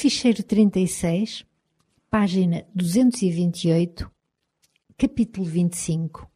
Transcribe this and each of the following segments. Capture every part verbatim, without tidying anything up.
Ficheiro trinta e seis, página duzentos e vinte e oito, capítulo vinte e cinco.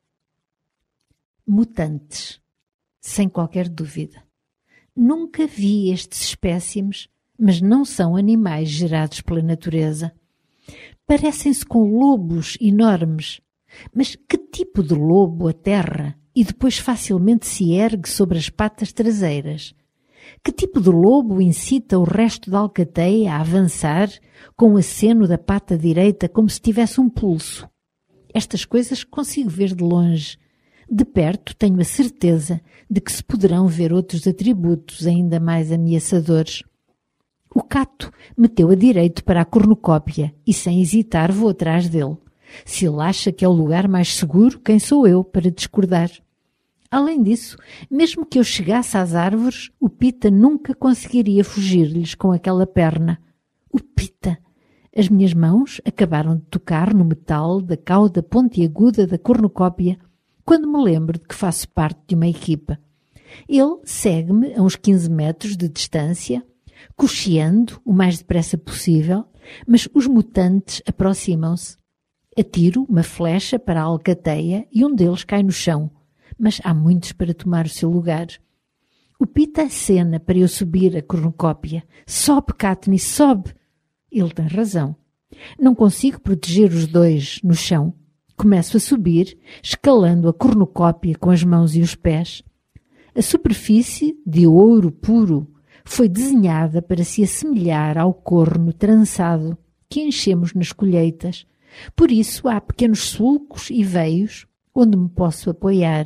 Mutantes. Sem qualquer dúvida. Nunca vi estes espécimes, mas não são animais gerados pela natureza. Parecem-se com lobos enormes. Mas que tipo de lobo aterra e depois facilmente se ergue sobre as patas traseiras? Que tipo de lobo incita o resto da alcateia a avançar com o aceno da pata direita como se tivesse um pulso? Estas coisas consigo ver de longe. De perto tenho a certeza de que se poderão ver outros atributos ainda mais ameaçadores. O cato meteu a direito para a cornucópia e sem hesitar vou atrás dele. Se ele acha que é o lugar mais seguro, quem sou eu para discordar? Além disso, mesmo que eu chegasse às árvores, o Pita nunca conseguiria fugir-lhes com aquela perna. O Pita! As minhas mãos acabaram de tocar no metal da cauda pontiaguda da cornucópia quando me lembro de que faço parte de uma equipa. Ele segue-me a uns quinze metros de distância, cocheando o mais depressa possível, mas os mutantes aproximam-se. Atiro uma flecha para a alcateia e um deles cai no chão, mas há muitos para tomar o seu lugar. O Pita acena para eu subir a cornucópia. Sobe, Katniss, sobe! Ele tem razão. Não consigo proteger os dois no chão. Começo a subir, escalando a cornucópia com as mãos e os pés. A superfície, de ouro puro, foi desenhada para se assemelhar ao corno trançado que enchemos nas colheitas. Por isso há pequenos sulcos e veios onde me posso apoiar.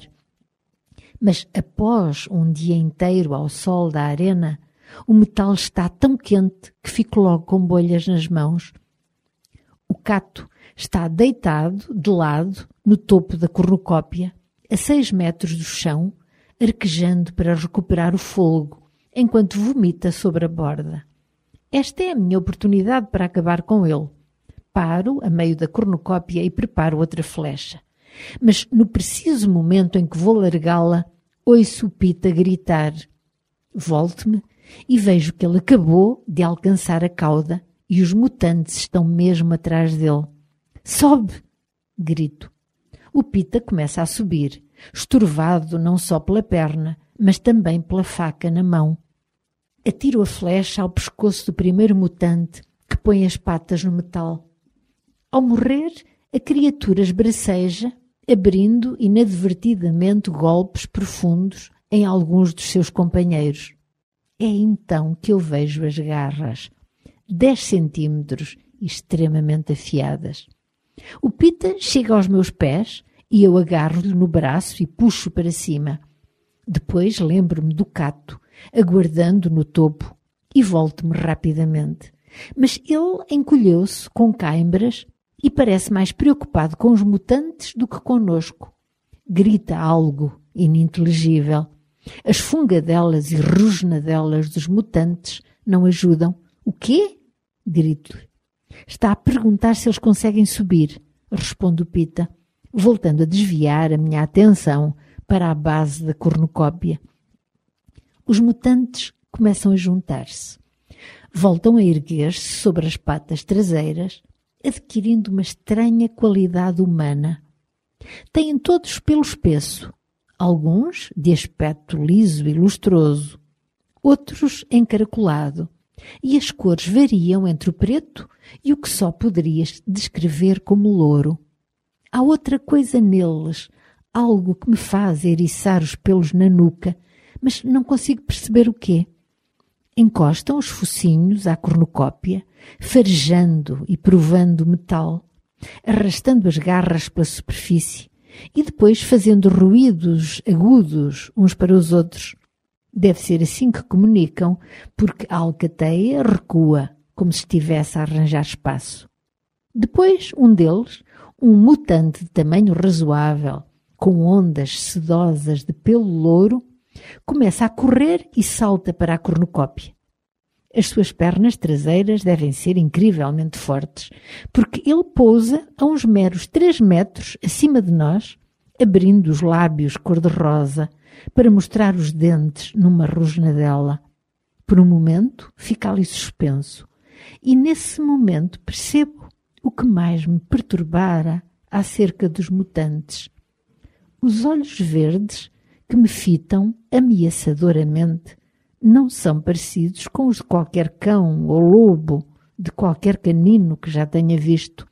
Mas após um dia inteiro ao sol da arena, o metal está tão quente que fico logo com bolhas nas mãos. O cato está deitado, de lado, no topo da cornucópia, a seis metros do chão, arquejando para recuperar o fôlego, enquanto vomita sobre a borda. Esta é a minha oportunidade para acabar com ele. Paro a meio da cornucópia e preparo outra flecha. Mas no preciso momento em que vou largá-la, ouço o Pita gritar. Volto-me e vejo que ele acabou de alcançar a cauda e os mutantes estão mesmo atrás dele. Sobe! Grito. O Pita começa a subir, estorvado não só pela perna, mas também pela faca na mão. Atiro a flecha ao pescoço do primeiro mutante que põe as patas no metal. Ao morrer, a criatura esbraceja, abrindo inadvertidamente golpes profundos em alguns dos seus companheiros. É então que eu vejo as garras, dez centímetros e extremamente afiadas. O Pita chega aos meus pés e eu agarro-lhe no braço e puxo para cima. Depois lembro-me do cato, aguardando no topo, e volto-me rapidamente. Mas ele encolheu-se com cãibras e parece mais preocupado com os mutantes do que conosco. Grita algo ininteligível. As fungadelas e rosnadelas dos mutantes não ajudam. O quê? Grito-lhe. Está a perguntar se eles conseguem subir, responde o Pita, voltando a desviar a minha atenção para a base da cornucópia. Os mutantes começam a juntar-se. Voltam a erguer-se sobre as patas traseiras, adquirindo uma estranha qualidade humana. Têm todos pelo espesso, alguns de aspecto liso e lustroso, outros encaracolado, e as cores variam entre o preto e o que só poderias descrever como louro. Há outra coisa neles, algo que me faz eriçar os pelos na nuca, mas não consigo perceber o quê. Encostam os focinhos à cornucópia, farejando e provando o metal, arrastando as garras pela superfície e depois fazendo ruídos agudos uns para os outros. Deve ser assim que comunicam, porque a alcateia recua, como se estivesse a arranjar espaço. Depois, um deles, um mutante de tamanho razoável, com ondas sedosas de pelo louro, começa a correr e salta para a cornucópia. As suas pernas traseiras devem ser incrivelmente fortes, porque ele pousa a uns meros três metros acima de nós, abrindo os lábios cor-de-rosa para mostrar os dentes numa rosnadela. Por um momento fica ali suspenso, e nesse momento percebo o que mais me perturbara acerca dos mutantes. Os olhos verdes que me fitam ameaçadoramente não são parecidos com os de qualquer cão ou lobo, de qualquer canino que já tenha visto.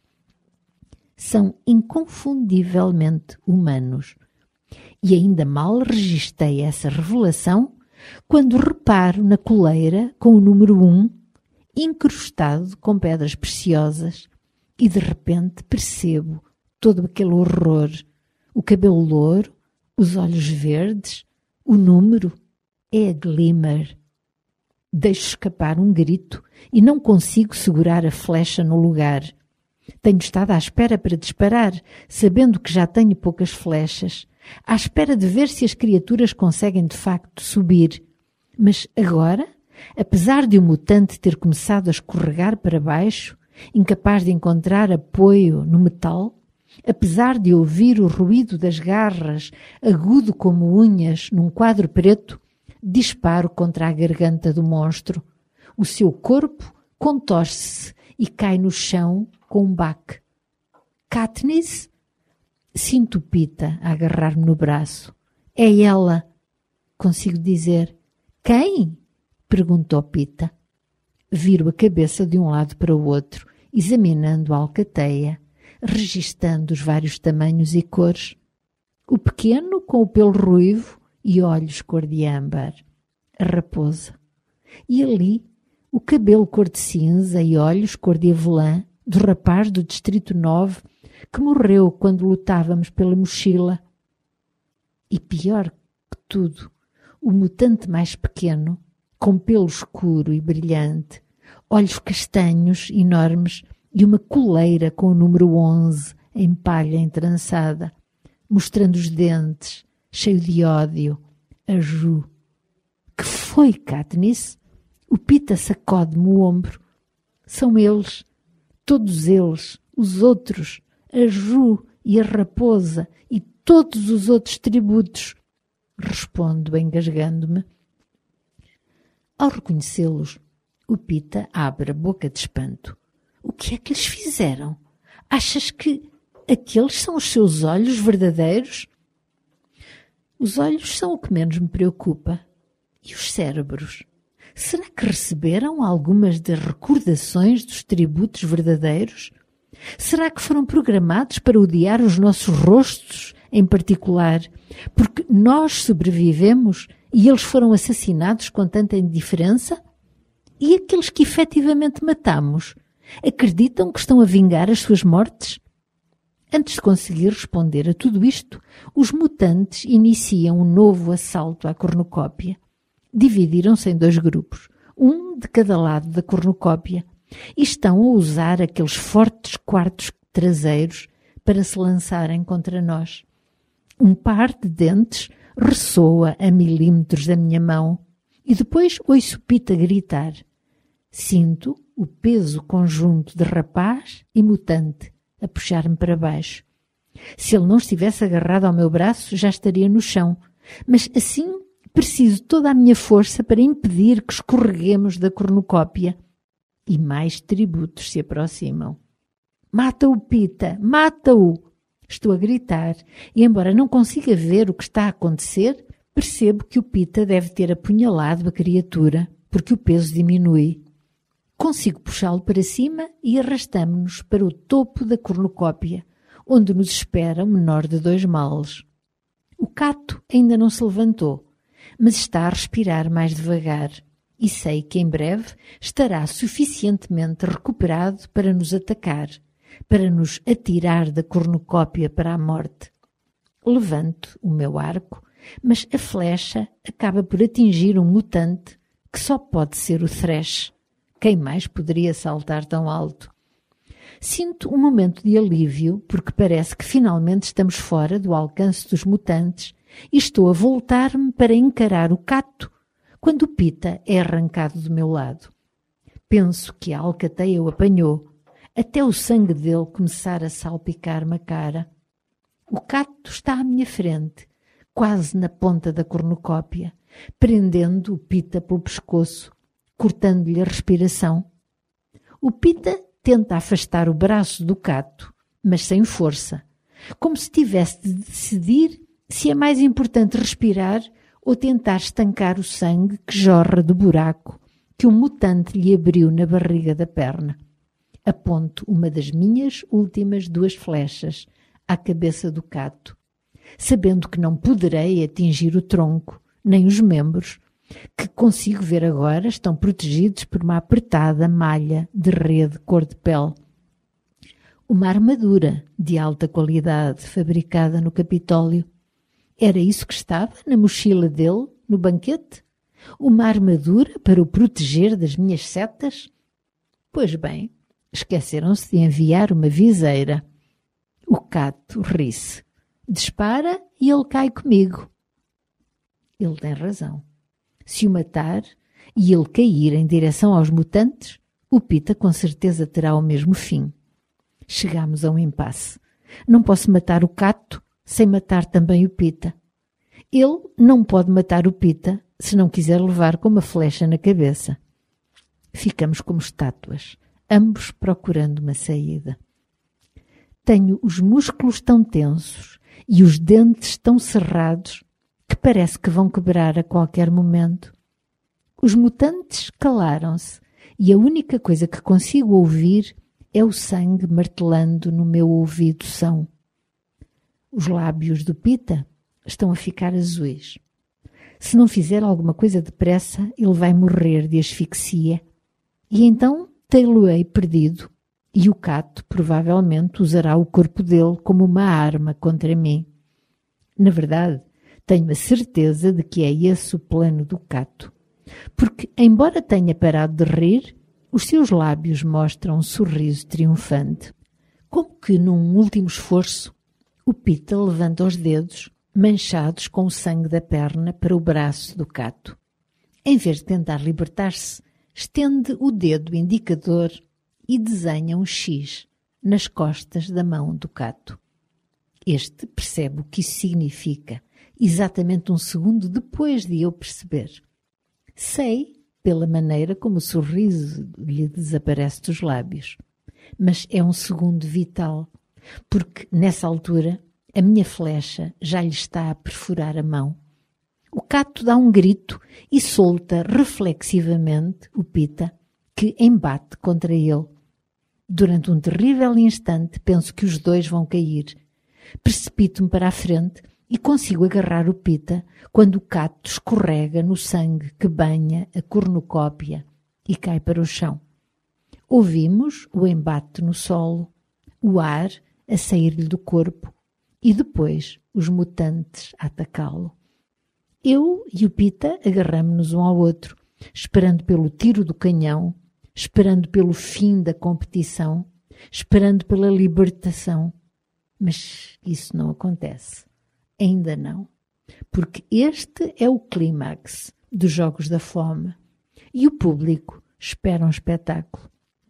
São inconfundivelmente humanos. E ainda mal registrei essa revelação quando reparo na coleira com o número um, incrustado com pedras preciosas, e de repente percebo todo aquele horror, o cabelo louro, os olhos verdes, o número é a Glimmer. Deixo escapar um grito e não consigo segurar a flecha no lugar. Tenho estado à espera para disparar, sabendo que já tenho poucas flechas, à espera de ver se as criaturas conseguem de facto subir. Mas agora, apesar de o mutante ter começado a escorregar para baixo, incapaz de encontrar apoio no metal, apesar de ouvir o ruído das garras, agudo como unhas, num quadro preto, disparo contra a garganta do monstro. O seu corpo contorce-se e cai no chão com um baque. Katniss? Sinto Pita a agarrar-me no braço. É ela, consigo dizer. Quem? Perguntou Pita. Viro a cabeça de um lado para o outro, examinando a alcateia, registando os vários tamanhos e cores. O pequeno com o pelo ruivo e olhos cor de âmbar. A raposa. E ali, o cabelo cor de cinza e olhos cor de avelã do rapaz do Distrito nove que morreu quando lutávamos pela mochila. E pior que tudo, o mutante mais pequeno, com pelo escuro e brilhante, olhos castanhos enormes e uma coleira com o número onze em palha entrançada, mostrando os dentes, cheio de ódio, a Ju. Que foi, Katniss? O Pita sacode-me o ombro. São eles, todos eles, os outros, a Ju e a raposa e todos os outros tributos. Respondo, engasgando-me. Ao reconhecê-los, o Pita abre a boca de espanto. O que é que lhes fizeram? Achas que aqueles são os seus olhos verdadeiros? Os olhos são o que menos me preocupa. E os cérebros? Será que receberam algumas das recordações dos tributos verdadeiros? Será que foram programados para odiar os nossos rostos em particular, porque nós sobrevivemos e eles foram assassinados com tanta indiferença? E aqueles que efetivamente matamos, acreditam que estão a vingar as suas mortes? Antes de conseguir responder a tudo isto, os mutantes iniciam um novo assalto à cornucópia. Dividiram-se em dois grupos, um de cada lado da cornucópia, e estão a usar aqueles fortes quartos traseiros para se lançarem contra nós. Um par de dentes ressoa a milímetros da minha mão e depois ouço Pita gritar. Sinto o peso conjunto de rapaz e mutante a puxar-me para baixo. Se ele não estivesse agarrado ao meu braço, já estaria no chão, mas assim preciso toda a minha força para impedir que escorreguemos da cornucópia. E mais tributos se aproximam. Mata-o, Pita! Mata-o! Estou a gritar e, embora não consiga ver o que está a acontecer, percebo que o Pita deve ter apunhalado a criatura, porque o peso diminui. Consigo puxá-lo para cima e arrastamo-nos para o topo da cornucópia, onde nos espera o menor de dois males. O Cato ainda não se levantou, mas está a respirar mais devagar, e sei que em breve estará suficientemente recuperado para nos atacar, para nos atirar da cornucópia para a morte. Levanto o meu arco, mas a flecha acaba por atingir um mutante que só pode ser o Thresh. Quem mais poderia saltar tão alto? Sinto um momento de alívio, porque parece que finalmente estamos fora do alcance dos mutantes e estou a voltar-me para encarar o Cato quando o Pita é arrancado do meu lado. Penso que a alcateia o apanhou, até o sangue dele começar a salpicar-me a cara. O Cato está à minha frente, quase na ponta da cornucópia, prendendo o Pita pelo pescoço, cortando-lhe a respiração. O Pita tenta afastar o braço do Cato, mas sem força, como se tivesse de decidir se é mais importante respirar ou tentar estancar o sangue que jorra do buraco que o mutante lhe abriu na barriga da perna. Aponto uma das minhas últimas duas flechas à cabeça do Cato, sabendo que não poderei atingir o tronco, nem os membros, que consigo ver agora estão protegidos por uma apertada malha de rede cor de pele. Uma armadura de alta qualidade fabricada no Capitólio. Era isso que estava na mochila dele no banquete? Uma armadura para o proteger das minhas setas? Pois bem, esqueceram-se de enviar uma viseira. O Cato ri-se. Dispara e ele cai comigo. Ele tem razão. Se o matar e ele cair em direção aos mutantes, o Pita com certeza terá o mesmo fim. Chegamos a um impasse. Não posso matar o Cato sem matar também o Pita. Ele não pode matar o Pita se não quiser levar com uma flecha na cabeça. Ficamos como estátuas, ambos procurando uma saída. Tenho os músculos tão tensos e os dentes tão cerrados que parece que vão quebrar a qualquer momento. Os mutantes calaram-se e a única coisa que consigo ouvir é o sangue martelando no meu ouvido são. Os lábios do Pita estão a ficar azuis. Se não fizer alguma coisa depressa, ele vai morrer de asfixia. E então tê-lo-ei perdido. E o Cato provavelmente usará o corpo dele como uma arma contra mim. Na verdade, tenho a certeza de que é esse o plano do Cato. Porque, embora tenha parado de rir, os seus lábios mostram um sorriso triunfante. Como que, num último esforço, o Pita levanta os dedos, manchados com o sangue da perna, para o braço do Cato. Em vez de tentar libertar-se, estende o dedo indicador e desenha um X nas costas da mão do Cato. Este percebe o que isso significa, exatamente um segundo depois de eu perceber. Sei, pela maneira como o sorriso lhe desaparece dos lábios, mas é um segundo vital, porque nessa altura a minha flecha já lhe está a perfurar a mão. O Cato dá um grito e solta reflexivamente o Pita, que embate contra ele. Durante um terrível instante penso que os dois vão cair. Precipito-me para a frente e consigo agarrar o Pita quando o Cato escorrega no sangue que banha a cornucópia e cai para o chão. Ouvimos o embate no solo, o ar a sair-lhe do corpo e depois os mutantes a atacá-lo. Eu e o Pita agarramo-nos um ao outro, esperando pelo tiro do canhão, esperando pelo fim da competição, esperando pela libertação. Mas isso não acontece. Ainda não. Porque este é o clímax dos Jogos da Fome e o público espera um espetáculo.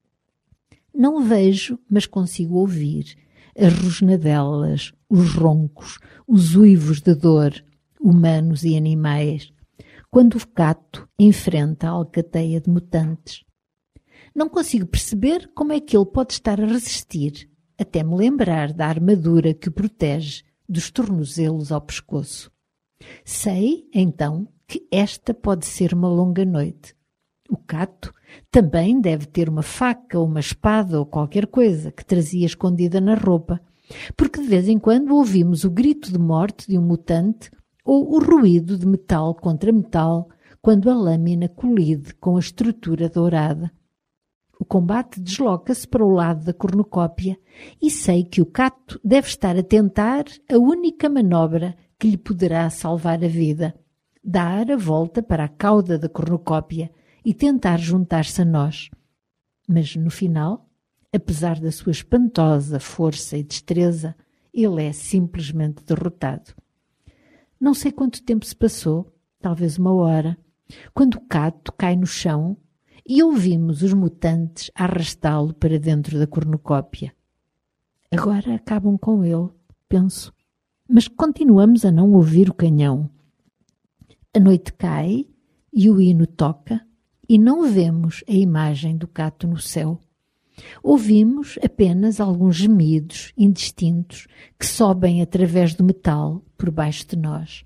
Não vejo, mas consigo ouvir as rosnadelas, os roncos, os uivos de dor, humanos e animais, quando o Cato enfrenta a alcateia de mutantes. Não consigo perceber como é que ele pode estar a resistir, até me lembrar da armadura que o protege dos tornozelos ao pescoço. Sei, então, que esta pode ser uma longa noite. O Cato também deve ter uma faca ou uma espada ou qualquer coisa que trazia escondida na roupa, porque de vez em quando ouvimos o grito de morte de um mutante ou o ruído de metal contra metal quando a lâmina colide com a estrutura dourada. O combate desloca-se para o lado da cornucópia e sei que o Cato deve estar a tentar a única manobra que lhe poderá salvar a vida, dar a volta para a cauda da cornucópia e tentar juntar-se a nós. Mas no final, apesar da sua espantosa força e destreza, ele é simplesmente derrotado. Não sei quanto tempo se passou, talvez uma hora, quando o Cato cai no chão e ouvimos os mutantes arrastá-lo para dentro da cornucópia. Agora acabam com ele, penso, mas continuamos a não ouvir o canhão. A noite cai e o hino toca e não vemos a imagem do Cato no céu. Ouvimos apenas alguns gemidos indistintos que sobem através do metal por baixo de nós.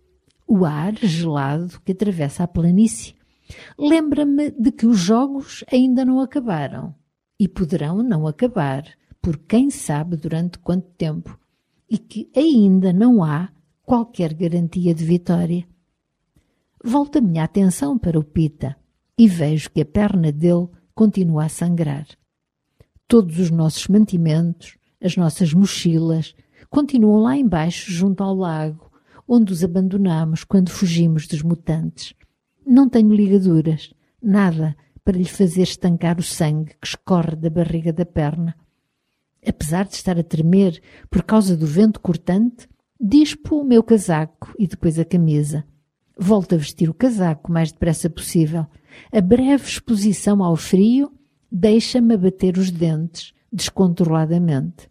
O ar gelado que atravessa a planície lembra-me de que os jogos ainda não acabaram e poderão não acabar por quem sabe durante quanto tempo e que ainda não há qualquer garantia de vitória. Volto a minha atenção para o Pita e vejo que a perna dele continua a sangrar. Todos os nossos mantimentos, as nossas mochilas, continuam lá embaixo junto ao lago, onde os abandonamos quando fugimos dos mutantes. Não tenho ligaduras, nada para lhe fazer estancar o sangue que escorre da barriga da perna. Apesar de estar a tremer por causa do vento cortante, dispo o meu casaco e depois a camisa. Volto a vestir o casaco o mais depressa possível. A breve exposição ao frio deixa-me abater os dentes descontroladamente.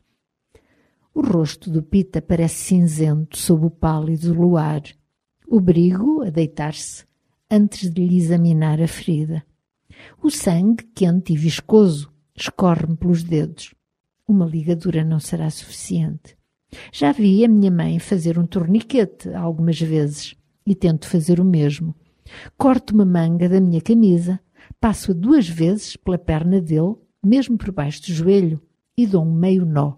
O rosto do Pita parece cinzento sob o pálido luar. Obrigo a deitar-se antes de lhe examinar a ferida. O sangue, quente e viscoso, escorre-me pelos dedos. Uma ligadura não será suficiente. Já vi a minha mãe fazer um torniquete algumas vezes e tento fazer o mesmo. Corto uma manga da minha camisa, passo-a duas vezes pela perna dele, mesmo por baixo do joelho, e dou um meio nó.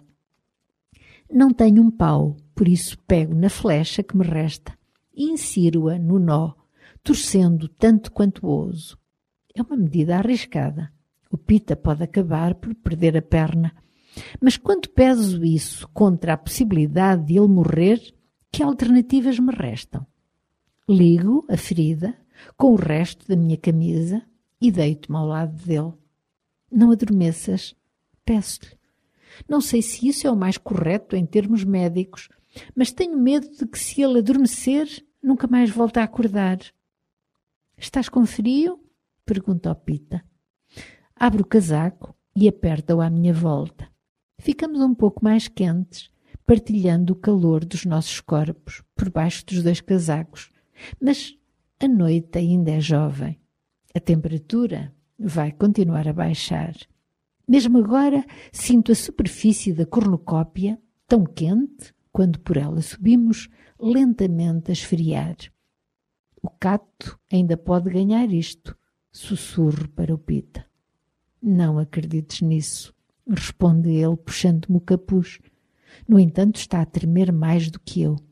Não tenho um pau, por isso pego na flecha que me resta e insiro-a no nó, torcendo tanto quanto ouso. É uma medida arriscada. O Pita pode acabar por perder a perna. Mas quando peso isso contra a possibilidade de ele morrer, que alternativas me restam? Ligo a ferida com o resto da minha camisa e deito-me ao lado dele. Não adormeças, peço-lhe. Não sei se isso é o mais correto em termos médicos, mas tenho medo de que se ele adormecer, nunca mais volte a acordar. Estás com frio? Pergunta ao Pita. Abro o casaco e aperta-o à minha volta. Ficamos um pouco mais quentes, partilhando o calor dos nossos corpos por baixo dos dois casacos. Mas a noite ainda é jovem. A temperatura vai continuar a baixar. Mesmo agora sinto a superfície da cornucópia tão quente, quando por ela subimos, lentamente a esfriar. O Cato ainda pode ganhar isto, sussurro para o Pita. Não acredites nisso, responde ele, puxando-me o capuz. No entanto, está a tremer mais do que eu.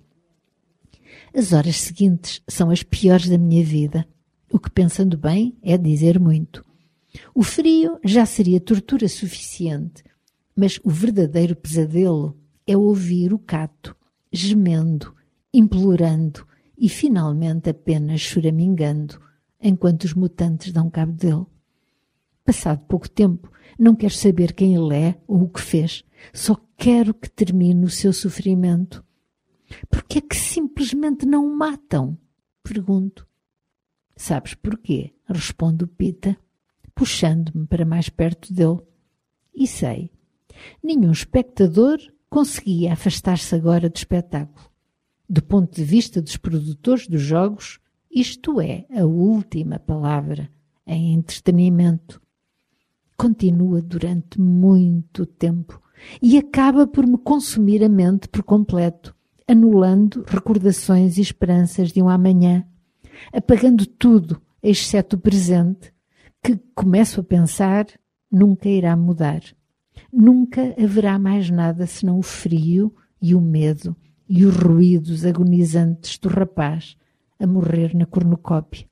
As horas seguintes são as piores da minha vida, o que, pensando bem, é dizer muito. O frio já seria tortura suficiente, mas o verdadeiro pesadelo é ouvir o Cato gemendo, implorando e finalmente apenas choramingando, enquanto os mutantes dão cabo dele. Passado pouco tempo, não quero saber quem ele é ou o que fez, só quero que termine o seu sofrimento. Por que é que simplesmente não o matam? Pergunto. Sabes porquê? Responde o Pita, puxando-me para mais perto dele. E sei. Nenhum espectador conseguia afastar-se agora do espetáculo. Do ponto de vista dos produtores dos jogos, isto é a última palavra em entretenimento. Continua durante muito tempo e acaba por me consumir a mente por completo, anulando recordações e esperanças de um amanhã, apagando tudo, exceto o presente, que, começo a pensar, nunca irá mudar. Nunca haverá mais nada senão o frio e o medo e os ruídos agonizantes do rapaz a morrer na cornucópia.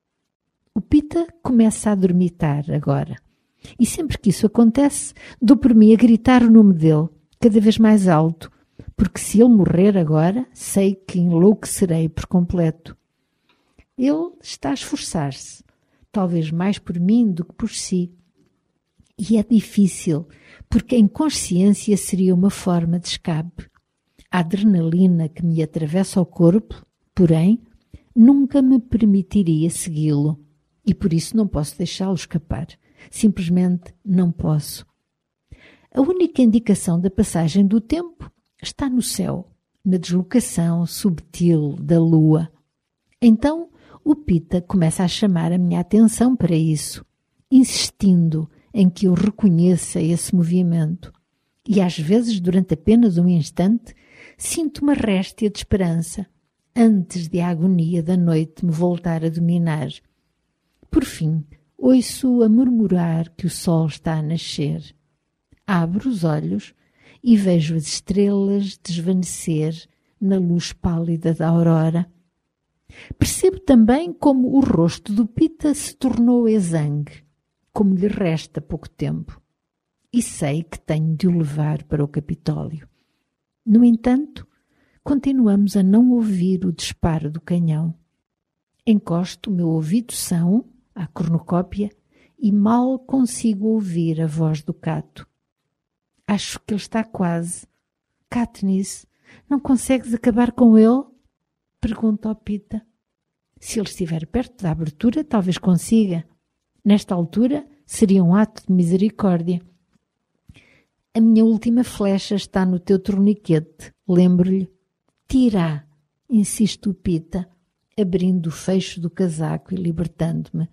O Pita começa a dormitar agora, e sempre que isso acontece, dou por mim a gritar o nome dele, cada vez mais alto, porque se ele morrer agora, sei que enlouquecerei por completo. Ele está a esforçar-se, talvez mais por mim do que por si. E é difícil, porque a inconsciência seria uma forma de escape. A adrenalina que me atravessa o corpo, porém, nunca me permitiria segui-lo, e por isso não posso deixá-lo escapar. Simplesmente não posso. A única indicação da passagem do tempo está no céu, na deslocação subtil da lua. Então, o Pita começa a chamar a minha atenção para isso, insistindo em que eu reconheça esse movimento. E às vezes, durante apenas um instante, sinto uma réstia de esperança, antes de a agonia da noite me voltar a dominar. Por fim, ouço a murmurar que o sol está a nascer. Abro os olhos e vejo as estrelas desvanecer na luz pálida da aurora. Percebo também como o rosto do Pita se tornou exangue, como lhe resta pouco tempo, e sei que tenho de o levar para o Capitólio. No entanto, continuamos a não ouvir o disparo do canhão. Encosto o meu ouvido são à cornucópia e mal consigo ouvir a voz do Cato. Acho que ele está quase. Katniss, não consegues acabar com ele? Pergunta ao Pita. Se ele estiver perto da abertura, talvez consiga. Nesta altura, seria um ato de misericórdia. A minha última flecha está no teu torniquete, lembro-lhe. Tira, insiste o Pita, abrindo o fecho do casaco e libertando-me.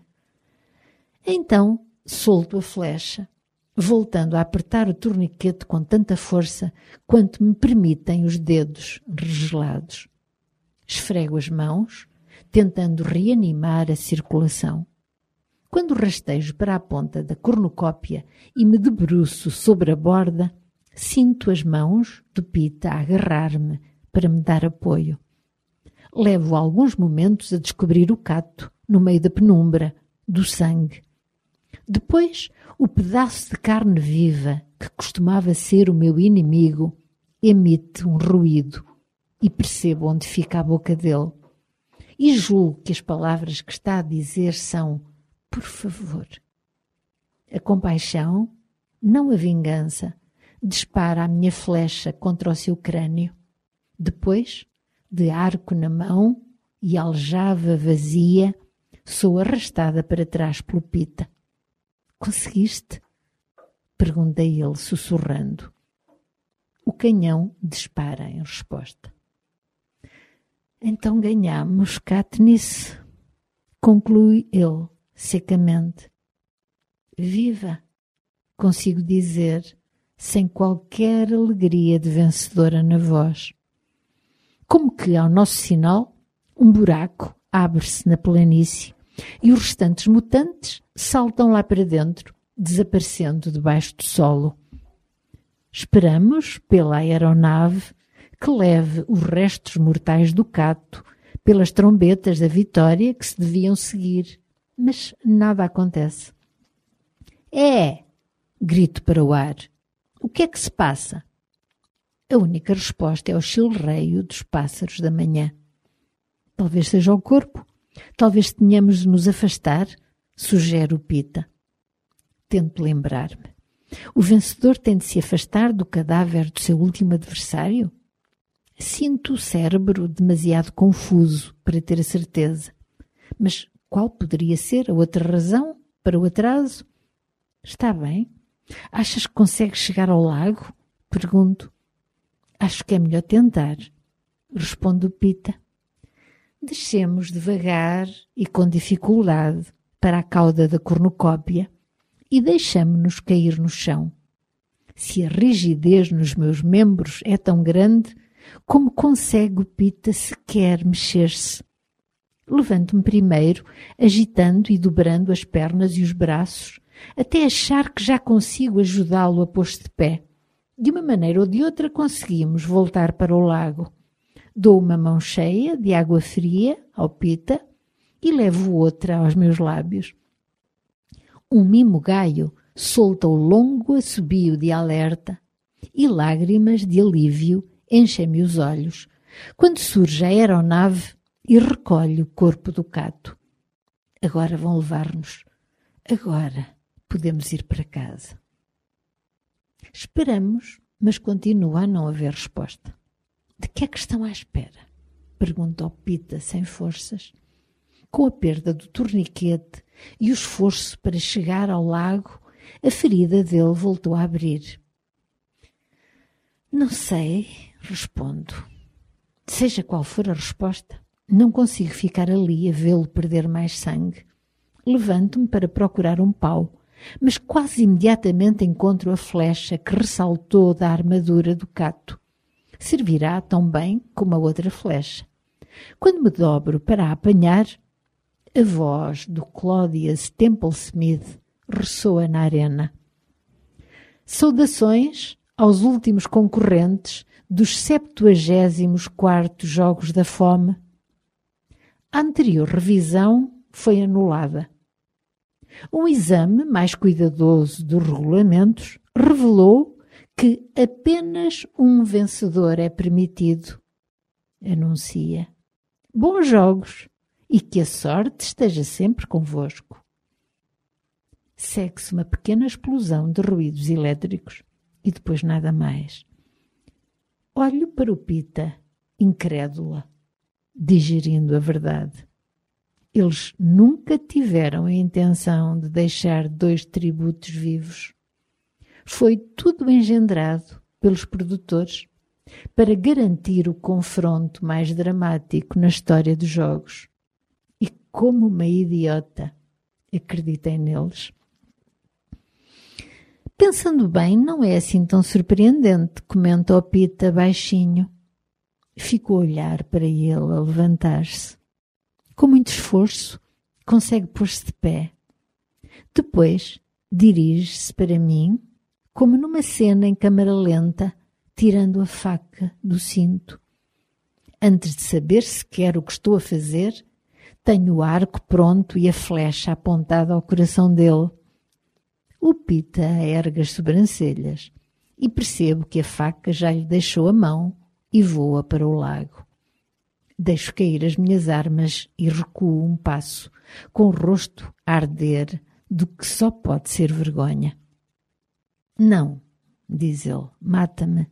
Então, solto a flecha, voltando a apertar o torniquete com tanta força quanto me permitem os dedos regelados. Esfrego as mãos, tentando reanimar a circulação. Quando rastejo para a ponta da cornucópia e me debruço sobre a borda, sinto as mãos do Pita a agarrar-me para me dar apoio. Levo alguns momentos a descobrir o Cato no meio da penumbra, do sangue. Depois, o pedaço de carne viva que costumava ser o meu inimigo emite um ruído e percebo onde fica a boca dele. E julgo que as palavras que está a dizer são: por favor. A compaixão, não a vingança, dispara a minha flecha contra o seu crânio. Depois, de arco na mão e aljava vazia, sou arrastada para trás pelo Pita. Conseguiste? Pergunta ele, sussurrando. O canhão dispara em resposta. Então ganhamos, Katniss, conclui ele, secamente. Viva, consigo dizer, sem qualquer alegria de vencedora na voz. Como que, ao nosso sinal, um buraco abre-se na planície e os restantes mutantes saltam lá para dentro, desaparecendo debaixo do solo. Esperamos pela aeronave que leve os restos mortais do Cato pelas trombetas da vitória que se deviam seguir, mas nada acontece. É! Grito para o ar. O que é que se passa? A única resposta é o chilreio dos pássaros da manhã. Talvez seja o corpo. Talvez tenhamos de nos afastar, sugere o Pita. Tento lembrar-me. O vencedor tem de se afastar do cadáver do seu último adversário? Sinto o cérebro demasiado confuso para ter a certeza. Mas qual poderia ser a outra razão para o atraso? Está bem. Achas que consegues chegar ao lago? Pergunto. Acho que é melhor tentar, responde o Pita. Descemos devagar e com dificuldade para a cauda da cornucópia e deixamo-nos cair no chão. Se a rigidez nos meus membros é tão grande, como consegue o Pita sequer mexer-se? Levanto-me primeiro, agitando e dobrando as pernas e os braços, até achar que já consigo ajudá-lo a pôr-se de pé. De uma maneira ou de outra conseguimos voltar para o lago. Dou uma mão cheia de água fria ao Pita e levo outra aos meus lábios. Um mimo gaio solta o longo assobio de alerta e lágrimas de alívio enchem-me os olhos quando surge a aeronave e recolhe o corpo do Cato. Agora vão levar-nos. Agora podemos ir para casa. Esperamos, mas continua a não haver resposta. De que é que estão à espera? Pergunta o Pita sem forças. Com a perda do torniquete e o esforço para chegar ao lago, a ferida dele voltou a abrir. Não sei, respondo. Seja qual for a resposta, não consigo ficar ali a vê-lo perder mais sangue. Levanto-me para procurar um pau, mas quase imediatamente encontro a flecha que ressaltou da armadura do Cato. Servirá tão bem como a outra flecha. Quando me dobro para a apanhar, a voz do Claudius Templesmith ressoa na arena. Saudações aos últimos concorrentes dos septuagésimos quartos Jogos da Fome. A anterior revisão foi anulada. Um exame mais cuidadoso dos regulamentos revelou que apenas um vencedor é permitido. Anuncia. Bons jogos e que a sorte esteja sempre convosco. Segue-se uma pequena explosão de ruídos elétricos e depois nada mais. Olho para o Pita, incrédula, digerindo a verdade. Eles nunca tiveram a intenção de deixar dois tributos vivos. Foi tudo engendrado pelos produtores para garantir o confronto mais dramático na história dos jogos. E como uma idiota, acreditei neles. Pensando bem, não é assim tão surpreendente, comenta o Pita baixinho. Fico a olhar para ele a levantar-se. Com muito esforço, consegue pôr-se de pé. Depois, dirige-se para mim, como numa cena em câmara lenta, tirando a faca do cinto. Antes de saber sequer o que estou a fazer, tenho o arco pronto e a flecha apontada ao coração dele. O Pita ergue as sobrancelhas e percebo que a faca já lhe deixou a mão e voa para o lago. Deixo cair as minhas armas e recuo um passo, com o rosto a arder do que só pode ser vergonha. Não, diz ele, mata-me.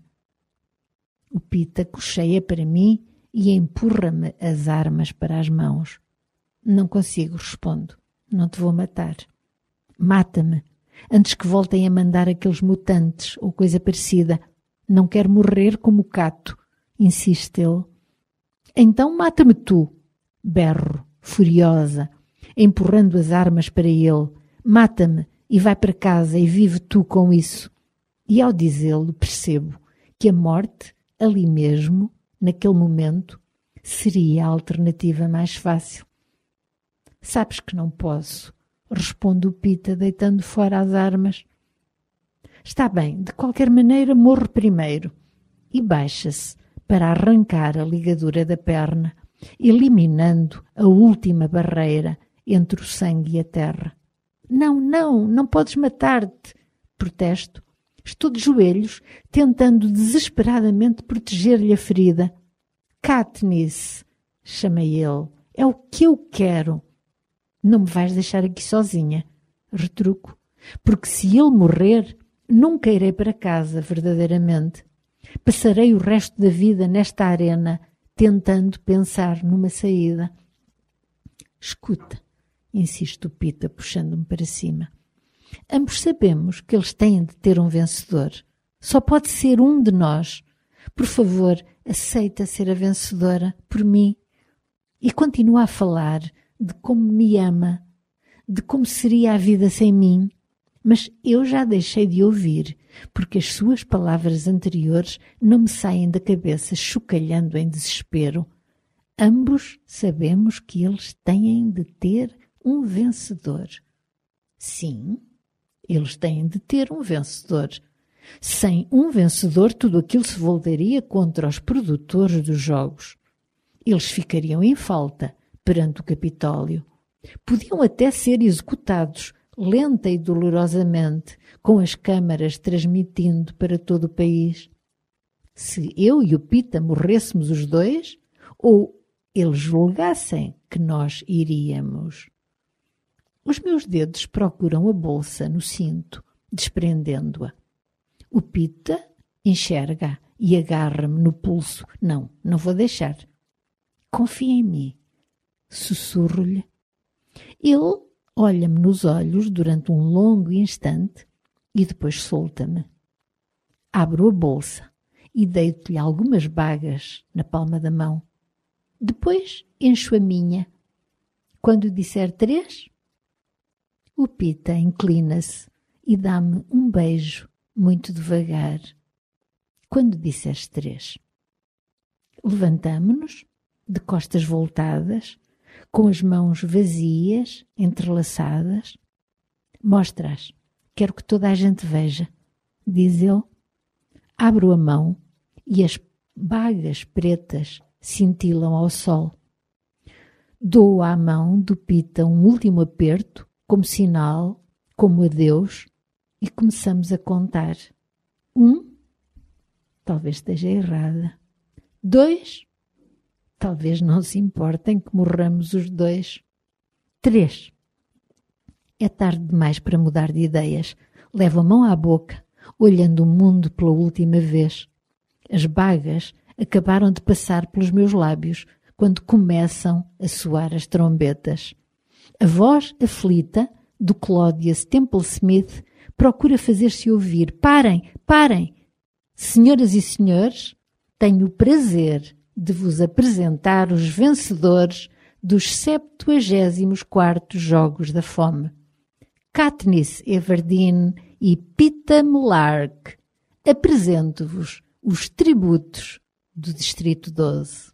O Pita cocheia para mim e empurra-me as armas para as mãos. Não consigo, respondo. Não te vou matar. Mata-me, antes que voltem a mandar aqueles mutantes ou coisa parecida. Não quero morrer como o Cato, insiste ele. Então mata-me tu, berro, furiosa, empurrando as armas para ele. Mata-me e vai para casa e vive tu com isso. E ao dizê-lo percebo que a morte, ali mesmo, naquele momento, seria a alternativa mais fácil. Sabes que não posso, responde o Pita deitando fora as armas. Está bem, de qualquer maneira morro primeiro. E baixa-se para arrancar a ligadura da perna, eliminando a última barreira entre o sangue e a terra. Não, não, não podes matar-te, protesto. Estou de joelhos, tentando desesperadamente proteger-lhe a ferida. Katniss, chama ele, é o que eu quero. Não me vais deixar aqui sozinha, retruco, porque se ele morrer, nunca irei para casa verdadeiramente. Passarei o resto da vida nesta arena, tentando pensar numa saída. Escuta, insiste o Pita, puxando-me para cima. Ambos sabemos que eles têm de ter um vencedor. Só pode ser um de nós. Por favor, aceita ser a vencedora por mim. E continua a falar de como me ama, de como seria a vida sem mim. Mas eu já deixei de ouvir, porque as suas palavras anteriores não me saem da cabeça, chocalhando em desespero. Ambos sabemos que eles têm de ter um vencedor. Sim, eles têm de ter um vencedor. Sem um vencedor, tudo aquilo se voltaria contra os produtores dos jogos. Eles ficariam em falta perante o Capitólio. Podiam até ser executados, lenta e dolorosamente, com as câmaras transmitindo para todo o país. Se eu e o Pita morrêssemos os dois, ou eles julgassem que nós iríamos. Os meus dedos procuram a bolsa no cinto, desprendendo-a. O Pita enxerga e agarra-me no pulso. Não, não vou deixar. Confia em mim. Sussurro-lhe. Ele olha-me nos olhos durante um longo instante e depois solta-me. Abro a bolsa e deito-lhe algumas bagas na palma da mão. Depois encho a minha. Quando disser três, O Pita inclina-se e dá-me um beijo muito devagar. Quando disseste três. Levantamo-nos, de costas voltadas, com as mãos vazias, entrelaçadas. Mostra-as, quero que toda a gente veja, diz ele. Abro a mão e as bagas pretas cintilam ao sol. Dou à mão do Pita um último aperto, como sinal, como adeus, e começamos a contar. Um, talvez esteja errada. Dois, talvez não se importem que morramos os dois. Três. É tarde demais para mudar de ideias. Levo a mão à boca, olhando o mundo pela última vez. As bagas acabaram de passar pelos meus lábios quando começam a soar as trombetas. A voz aflita do Claudius Temple Smith procura fazer-se ouvir. Parem, parem! Senhoras e senhores, tenho o prazer de vos apresentar os vencedores dos septuagésimos quartos Jogos da Fome. Katniss Everdeen e Pita Mellark. Apresento-vos os tributos do Distrito doze.